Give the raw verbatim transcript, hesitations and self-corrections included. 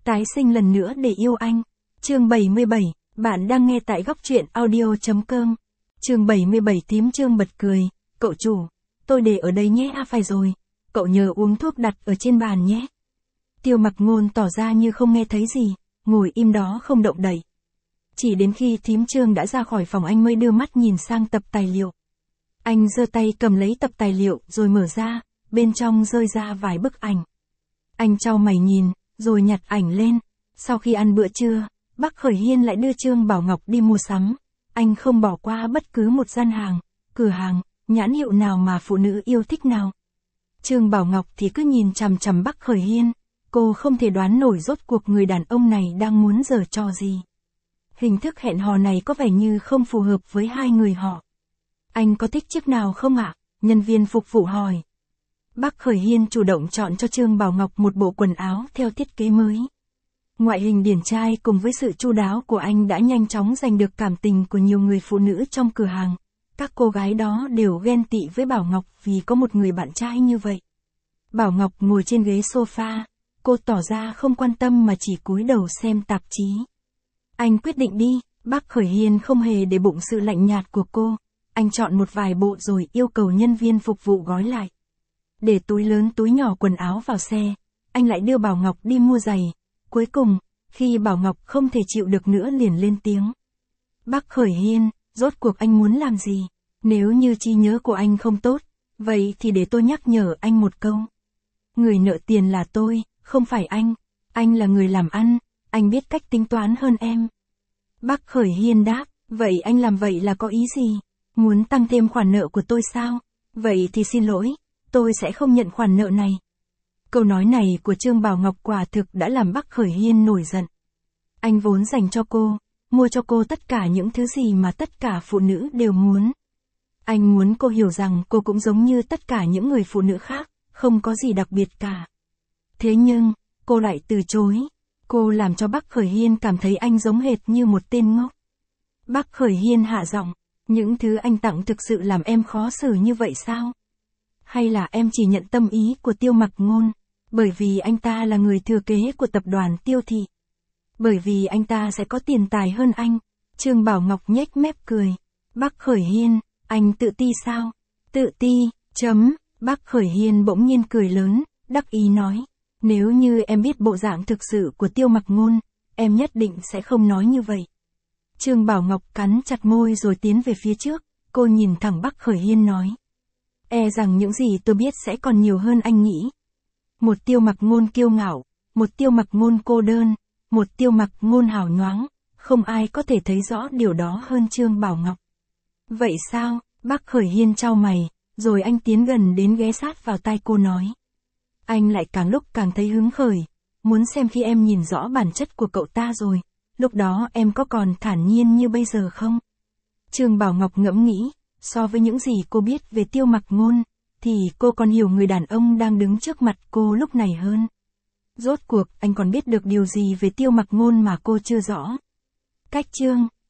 Tái sinh lần nữa để yêu anh. Chương bảy mươi bảy, bạn đang nghe tại góc truyện audio.com. Chương bảy mươi bảy Tím Trương bật cười, cậu chủ, tôi để ở đây nhé. À phải rồi, cậu nhớ uống thuốc đặt ở trên bàn nhé. Tiêu Mặc Ngôn tỏ ra như không nghe thấy gì, ngồi im đó không động đậy. Chỉ đến khi Thím Trương đã ra khỏi phòng anh mới đưa mắt nhìn sang tập tài liệu. Anh giơ tay cầm lấy tập tài liệu rồi mở ra, bên trong rơi ra vài bức ảnh. Anh chau mày nhìn, rồi nhặt ảnh lên. Sau khi ăn bữa trưa, bác Khởi Hiên lại đưa Trương Bảo Ngọc đi mua sắm. Anh không bỏ qua bất cứ một gian hàng, cửa hàng, nhãn hiệu nào mà phụ nữ yêu thích nào. Trương Bảo Ngọc thì cứ nhìn chằm chằm bác Khởi Hiên. Cô không thể đoán nổi rốt cuộc người đàn ông này đang muốn giở trò gì. Hình thức hẹn hò này có vẻ như không phù hợp với hai người họ. Anh có thích chiếc nào không ạ? Nhân viên phục vụ hỏi. Bác Khởi Hiên chủ động chọn cho Trương Bảo Ngọc một bộ quần áo theo thiết kế mới. Ngoại hình điển trai cùng với sự chu đáo của anh đã nhanh chóng giành được cảm tình của nhiều người phụ nữ trong cửa hàng. Các cô gái đó đều ghen tị với Bảo Ngọc vì có một người bạn trai như vậy. Bảo Ngọc ngồi trên ghế sofa, cô tỏ ra không quan tâm mà chỉ cúi đầu xem tạp chí. Anh quyết định đi, bác Khởi Hiên không hề để bụng sự lạnh nhạt của cô. Anh chọn một vài bộ rồi yêu cầu nhân viên phục vụ gói lại. Để túi lớn túi nhỏ quần áo vào xe, anh lại đưa Bảo Ngọc đi mua giày. Cuối cùng, khi Bảo Ngọc không thể chịu được nữa liền lên tiếng. Bác Khởi Hiên, rốt cuộc anh muốn làm gì? Nếu như trí nhớ của anh không tốt, vậy thì để tôi nhắc nhở anh một câu. Người nợ tiền là tôi, không phải anh. Anh là người làm ăn, anh biết cách tính toán hơn em. Bác Khởi Hiên đáp, vậy anh làm vậy là có ý gì? Muốn tăng thêm khoản nợ của tôi sao? Vậy thì xin lỗi, tôi sẽ không nhận khoản nợ này. Câu nói này của Trương Bảo Ngọc quả thực đã làm bác Khởi Hiên nổi giận. Anh vốn dành cho cô, mua cho cô tất cả những thứ gì mà tất cả phụ nữ đều muốn. Anh muốn cô hiểu rằng cô cũng giống như tất cả những người phụ nữ khác, không có gì đặc biệt cả. Thế nhưng, cô lại từ chối. Cô làm cho bác Khởi Hiên cảm thấy anh giống hệt như một tên ngốc. Bác Khởi Hiên hạ giọng, những thứ anh tặng thực sự làm em khó xử như vậy sao? Hay là em chỉ nhận tâm ý của Tiêu Mặc Ngôn, bởi vì anh ta là người thừa kế của tập đoàn Tiêu Thị. Bởi vì anh ta sẽ có tiền tài hơn anh. Trương Bảo Ngọc nhếch mép cười. Bác Khởi Hiên, anh tự ti sao? Tự ti, chấm, bác Khởi Hiên bỗng nhiên cười lớn, đắc ý nói. Nếu như em biết bộ dạng thực sự của Tiêu Mặc Ngôn, em nhất định sẽ không nói như vậy. Trương Bảo Ngọc cắn chặt môi rồi tiến về phía trước, cô nhìn thẳng bác Khởi Hiên nói. E rằng những gì tôi biết sẽ còn nhiều hơn anh nghĩ. Một Tiêu Mặc Ngôn kiêu ngạo, một Tiêu Mặc Ngôn cô đơn, một Tiêu Mặc Ngôn hào nhoáng, không ai có thể thấy rõ điều đó hơn Trương Bảo Ngọc. Vậy sao? Bác Khởi Hiên chau mày, rồi anh tiến gần đến ghé sát vào tai cô nói. Anh lại càng lúc càng thấy hứng khởi, muốn xem khi em nhìn rõ bản chất của cậu ta rồi, lúc đó em có còn thản nhiên như bây giờ không? Trương Bảo Ngọc ngẫm nghĩ, so với những gì cô biết về Tiêu Mặc Ngôn, thì cô còn hiểu người đàn ông đang đứng trước mặt cô lúc này hơn. Rốt cuộc anh còn biết được điều gì về Tiêu Mặc Ngôn mà cô chưa rõ? Cách chương